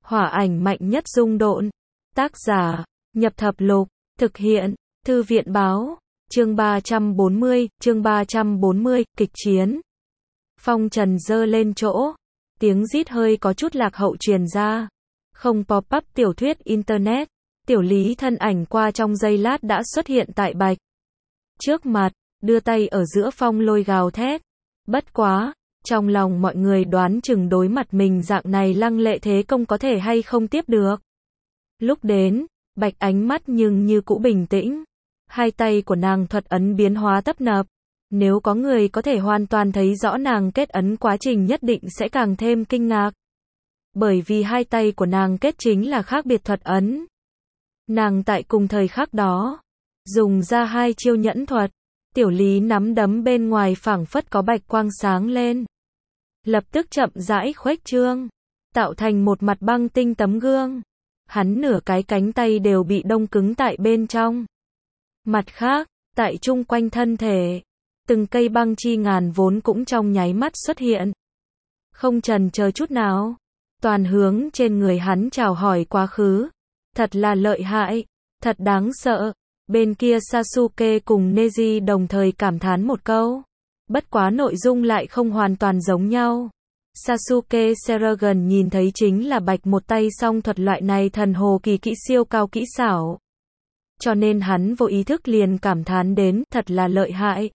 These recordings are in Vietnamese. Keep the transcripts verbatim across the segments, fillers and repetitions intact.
Hỏa ảnh mạnh nhất dung độn. Tác giả, Nhập Thập Lục. Thực hiện, Thư viện báo. Chương ba trăm bốn mươi, chương ba trăm bốn mươi, kịch chiến. Phong trần giơ lên chỗ. Tiếng rít hơi có chút lạc hậu truyền ra. Không pop-up tiểu thuyết Internet. Tiểu Lý thân ảnh qua trong giây lát đã xuất hiện tại Bạch trước mặt, đưa tay ở giữa phong lôi gào thét. Bất quá, trong lòng mọi người đoán chừng đối mặt mình dạng này lăng lệ thế công có thể hay không tiếp được. Lúc đến, Bạch ánh mắt nhưng như cũ bình tĩnh. Hai tay của nàng thuật ấn biến hóa tấp nập. Nếu có người có thể hoàn toàn thấy rõ nàng kết ấn quá trình nhất định sẽ càng thêm kinh ngạc. Bởi vì hai tay của nàng kết chính là khác biệt thuật ấn. Nàng tại cùng thời khắc đó, dùng ra hai chiêu nhẫn thuật. Tiểu Lý nắm đấm bên ngoài phảng phất có bạch quang sáng lên. Lập tức chậm rãi khuếch trương, tạo thành một mặt băng tinh tấm gương. Hắn nửa cái cánh tay đều bị đông cứng tại bên trong. Mặt khác, tại chung quanh thân thể, từng cây băng chi ngàn vốn cũng trong nháy mắt xuất hiện. Không chần chờ chút nào, toàn hướng trên người hắn chào hỏi quá khứ. Thật là lợi hại, thật đáng sợ. Bên kia Sasuke cùng Neji đồng thời cảm thán một câu. Bất quá nội dung lại không hoàn toàn giống nhau. Sasuke Seragon nhìn thấy chính là Bạch một tay song thuật loại này thần hồ kỳ kỹ siêu cao kỹ xảo. Cho nên hắn vô ý thức liền cảm thán đến, thật là lợi hại.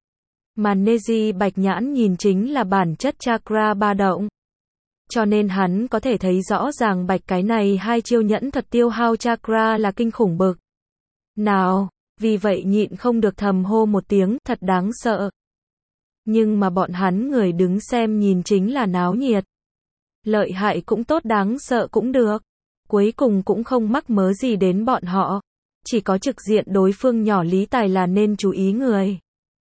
Mà Neji Bạch nhãn nhìn chính là bản chất chakra ba động. Cho nên hắn có thể thấy rõ ràng Bạch cái này hai chiêu nhẫn thuật tiêu hao chakra là kinh khủng bực nào, vì vậy nhịn không được thầm hô một tiếng, thật đáng sợ. Nhưng mà bọn hắn người đứng xem nhìn chính là náo nhiệt. Lợi hại cũng tốt, đáng sợ cũng được. Cuối cùng cũng không mắc mớ gì đến bọn họ. Chỉ có trực diện đối phương nhỏ Lý Tài là nên chú ý người.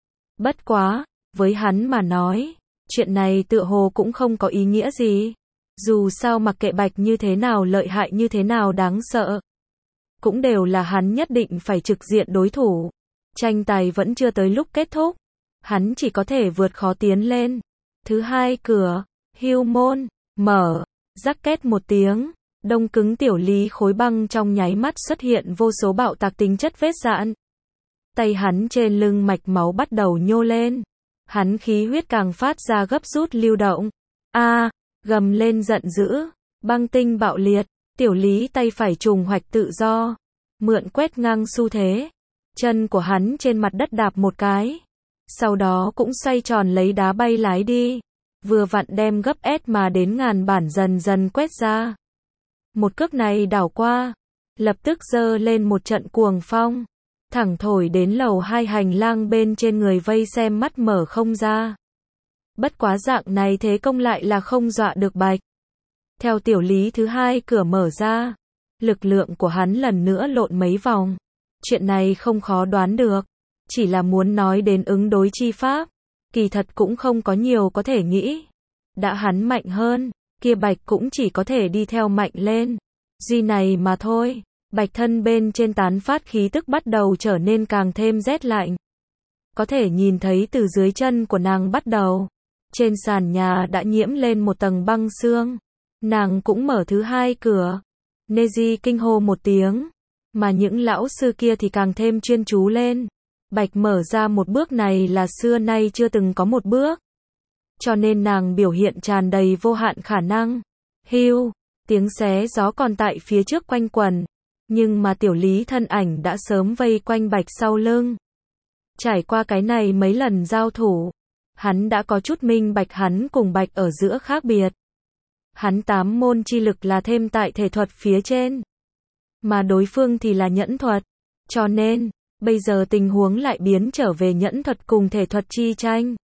Bất quá, với hắn mà nói, chuyện này tựa hồ cũng không có ý nghĩa gì. Dù sao mặc kệ Bạch như thế nào lợi hại như thế nào đáng sợ, cũng đều là hắn nhất định phải trực diện đối thủ. Tranh tài vẫn chưa tới lúc kết thúc. Hắn chỉ có thể vượt khó tiến lên. Thứ hai cửa, hưu môn, mở, rắc két một tiếng. Đông cứng Tiểu Lý khối băng trong nháy mắt xuất hiện vô số bạo tạc tính chất vết dạn. Tay hắn trên lưng mạch máu bắt đầu nhô lên. Hắn khí huyết càng phát ra gấp rút lưu động. A, à, gầm lên giận dữ, băng tinh bạo liệt. Tiểu Lý tay phải trùng hoạch tự do, mượn quét ngang xu thế. Chân của hắn trên mặt đất đạp một cái. Sau đó cũng xoay tròn lấy đá bay lái đi. Vừa vặn đem gấp S mà đến ngàn bản dần dần quét ra. Một cước này đảo qua, lập tức giơ lên một trận cuồng phong. Thẳng thổi đến lầu hai hành lang bên trên người vây xem mắt mở không ra. Bất quá dạng này thế công lại là không dọa được Bạch. Theo Tiểu Lý thứ hai cửa mở ra, lực lượng của hắn lần nữa lộn mấy vòng. Chuyện này không khó đoán được. Chỉ là muốn nói đến ứng đối chi pháp, kỳ thật cũng không có nhiều có thể nghĩ. Đã hắn mạnh hơn, kia Bạch cũng chỉ có thể đi theo mạnh lên. Duy này mà thôi. Bạch thân bên trên tán phát khí tức bắt đầu trở nên càng thêm rét lạnh. Có thể nhìn thấy từ dưới chân của nàng bắt đầu, trên sàn nhà đã nhiễm lên một tầng băng xương. Nàng cũng mở thứ hai cửa. Neji kinh hô một tiếng, mà những lão sư kia thì càng thêm chuyên chú lên. Bạch mở ra một bước này là xưa nay chưa từng có một bước. Cho nên nàng biểu hiện tràn đầy vô hạn khả năng. Hưu, tiếng xé gió còn tại phía trước quanh quần. Nhưng mà Tiểu Lý thân ảnh đã sớm vây quanh Bạch sau lưng. Trải qua cái này mấy lần giao thủ, hắn đã có chút minh bạch hắn cùng Bạch ở giữa khác biệt. Hắn tám môn chi lực là thêm tại thể thuật phía trên. Mà đối phương thì là nhẫn thuật. Cho nên, bây giờ tình huống lại biến trở về nhẫn thuật cùng thể thuật chi tranh.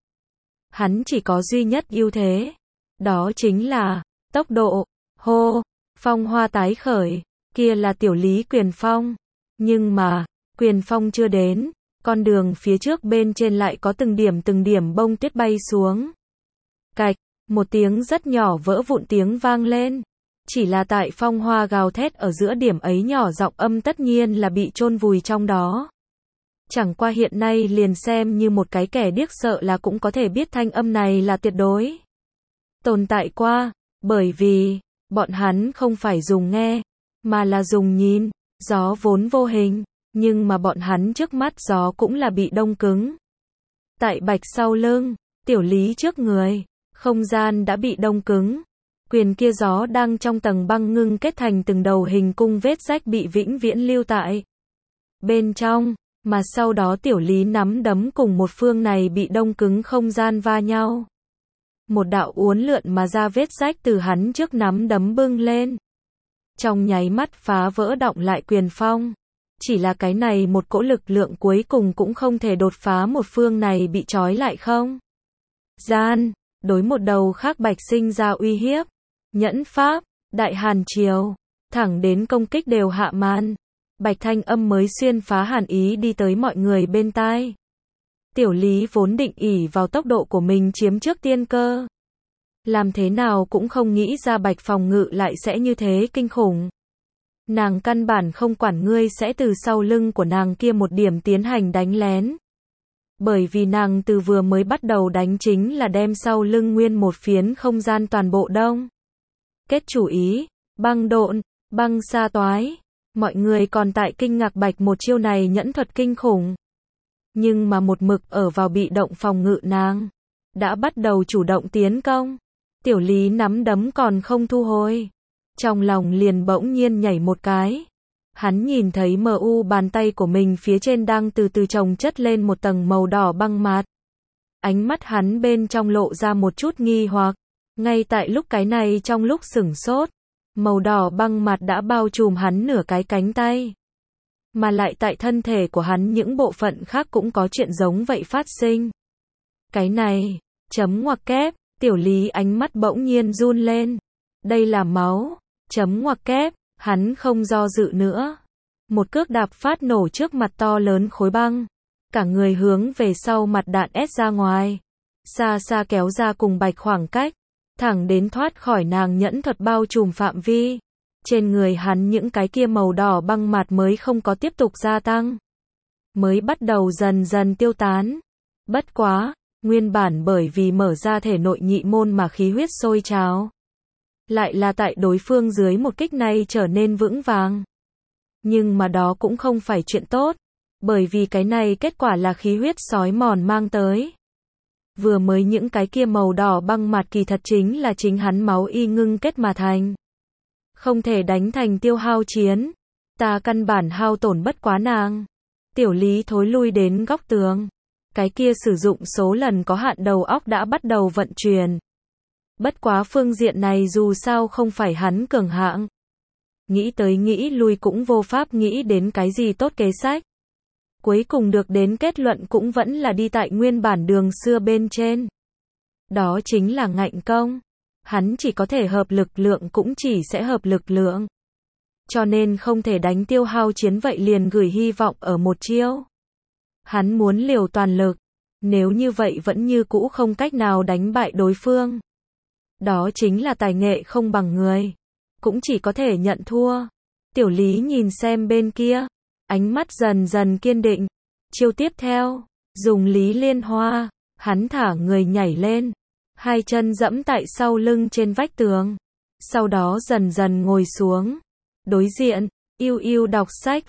Hắn chỉ có duy nhất ưu thế. Đó chính là tốc độ. Hô, phong hoa tái khởi. Kia là Tiểu Lý quyền phong. Nhưng mà, quyền phong chưa đến. Con đường phía trước bên trên lại có từng điểm từng điểm bông tuyết bay xuống. Cạch, một tiếng rất nhỏ vỡ vụn tiếng vang lên. Chỉ là tại phong hoa gào thét ở giữa điểm ấy nhỏ giọng âm tất nhiên là bị chôn vùi trong đó. Chẳng qua hiện nay liền xem như một cái kẻ điếc sợ là cũng có thể biết thanh âm này là tuyệt đối tồn tại qua, bởi vì Bọn hắn không phải dùng nghe, mà là dùng nhìn. Gió vốn vô hình, nhưng mà bọn hắn trước mắt gió cũng là bị đông cứng. Tại Bạch sau lưng, Tiểu Lý trước người, không gian đã bị đông cứng. Quyền kia gió đang trong tầng băng ngưng kết thành từng đầu hình cung vết rách bị vĩnh viễn lưu tại bên trong, mà sau đó Tiểu Lý nắm đấm cùng một phương này bị đông cứng không gian va nhau. Một đạo uốn lượn mà ra vết rách từ hắn trước nắm đấm bưng lên. Trong nháy mắt phá vỡ động lại quyền phong. Chỉ là cái này một cỗ lực lượng cuối cùng cũng không thể đột phá một phương này bị trói lại không. Gian, đối một đầu khác Bạch sinh ra uy hiếp. Nhẫn pháp, Đại Hàn Triều, thẳng đến công kích đều hạ màn. Bạch thanh âm mới xuyên phá hàn ý đi tới mọi người bên tai. Tiểu Lý vốn định ỷ vào tốc độ của mình chiếm trước tiên cơ. Làm thế nào cũng không nghĩ ra Bạch phòng ngự lại sẽ như thế kinh khủng. Nàng căn bản không quản ngươi sẽ từ sau lưng của nàng kia một điểm tiến hành đánh lén. Bởi vì nàng từ vừa mới bắt đầu đánh chính là đem sau lưng nguyên một phiến không gian toàn bộ đông. Kết chủ ý, băng độn, băng sa toái. Mọi người còn tại kinh ngạc Bạch một chiêu này nhẫn thuật kinh khủng. Nhưng mà một mực ở vào bị động phòng ngự nàng. Đã bắt đầu chủ động tiến công. Tiểu Lý nắm đấm còn không thu hồi. Trong lòng liền bỗng nhiên nhảy một cái. Hắn nhìn thấy mờ u bàn tay của mình phía trên đang từ từ chồng chất lên một tầng màu đỏ băng mạt. Ánh mắt hắn bên trong lộ ra một chút nghi hoặc. Ngay tại lúc cái này trong lúc sửng sốt, màu đỏ băng mạt đã bao trùm hắn nửa cái cánh tay. Mà lại tại thân thể của hắn những bộ phận khác cũng có chuyện giống vậy phát sinh. Cái này, chấm ngoặc kép, Tiểu Lý ánh mắt bỗng nhiên run lên. Đây là máu, chấm ngoặc kép, hắn không do dự nữa. Một cước đạp phát nổ trước mặt to lớn khối băng. Cả người hướng về sau mặt đạn ép ra ngoài. Xa xa kéo ra cùng Bạch khoảng cách. Thẳng đến thoát khỏi nàng nhẫn thuật bao trùm phạm vi. Trên người hắn những cái kia màu đỏ băng mặt mới không có tiếp tục gia tăng. Mới bắt đầu dần dần tiêu tán. Bất quá, nguyên bản bởi vì mở ra thể nội nhị môn mà khí huyết sôi trào. Lại là tại đối phương dưới một kích này trở nên vững vàng. Nhưng mà đó cũng không phải chuyện tốt. Bởi vì cái này kết quả là khí huyết sói mòn mang tới. Vừa mới những cái kia màu đỏ băng mặt kỳ thật chính là chính hắn máu y ngưng kết mà thành. Không thể đánh thành tiêu hao chiến. Ta căn bản hao tổn bất quá nàng. Tiểu Lý thối lui đến góc tường. Cái kia sử dụng số lần có hạn đầu óc đã bắt đầu vận chuyển. Bất quá phương diện này dù sao không phải hắn cường hạng. Nghĩ tới nghĩ lui cũng vô pháp nghĩ đến cái gì tốt kế sách. Cuối cùng được đến kết luận cũng vẫn là đi tại nguyên bản đường xưa bên trên. Đó chính là ngạnh công. Hắn chỉ có thể hợp lực lượng cũng chỉ sẽ hợp lực lượng. Cho nên không thể đánh tiêu hao chiến vậy liền gửi hy vọng ở một chiêu. Hắn muốn liều toàn lực. Nếu như vậy vẫn như cũ không cách nào đánh bại đối phương. Đó chính là tài nghệ không bằng người. Cũng chỉ có thể nhận thua. Tiểu Lý nhìn xem bên kia. Ánh mắt dần dần kiên định. Chiêu tiếp theo. Dùng Lý Liên Hoa. Hắn thả người nhảy lên. Hai chân dẫm tại sau lưng trên vách tường. Sau đó dần dần ngồi xuống. Đối diện. Yêu yêu đọc sách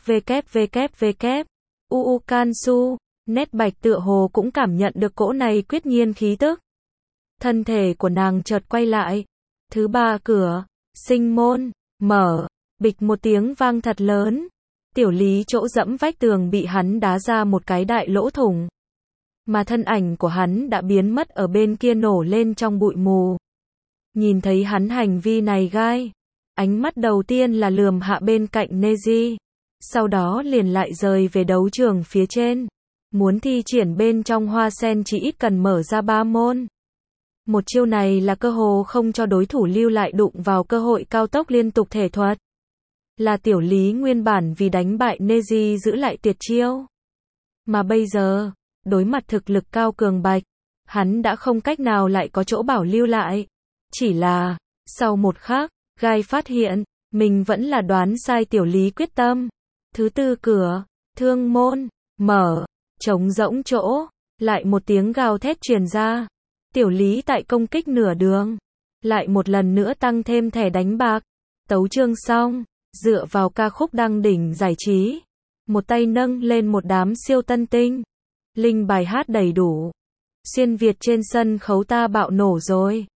www. uu Kansu. Nét Bạch tựa hồ cũng cảm nhận được cỗ này quyết nhiên khí tức. Thân thể của nàng chợt quay lại. Thứ ba cửa. Sinh môn. Mở. Bịch một tiếng vang thật lớn. Tiểu Lý chỗ dẫm vách tường bị hắn đá ra một cái đại lỗ thủng. Mà thân ảnh của hắn đã biến mất ở bên kia nổ lên trong bụi mù. Nhìn thấy hắn hành vi này gai. Ánh mắt đầu tiên là lườm hạ bên cạnh Neji. Sau đó liền lại rời về đấu trường phía trên. Muốn thi triển bên trong hoa sen chỉ ít cần mở ra ba môn. Một chiêu này là cơ hồ không cho đối thủ lưu lại đụng vào cơ hội cao tốc liên tục thể thuật. Là Tiểu Lý nguyên bản vì đánh bại Neji giữ lại tuyệt chiêu. Mà bây giờ, đối mặt thực lực cao cường Bạch, hắn đã không cách nào lại có chỗ bảo lưu lại. Chỉ là, sau một khắc, gai phát hiện, mình vẫn là đoán sai Tiểu Lý quyết tâm. Thứ tư cửa, thương môn, mở, trống rỗng chỗ, lại một tiếng gào thét truyền ra. Tiểu Lý tại công kích nửa đường, lại một lần nữa tăng thêm thẻ đánh bạc. Tấu chương xong, dựa vào ca khúc đăng đỉnh giải trí, một tay nâng lên một đám siêu tân tinh. Linh bài hát đầy đủ. Xuyên Việt trên sân khấu ta bạo nổ rồi.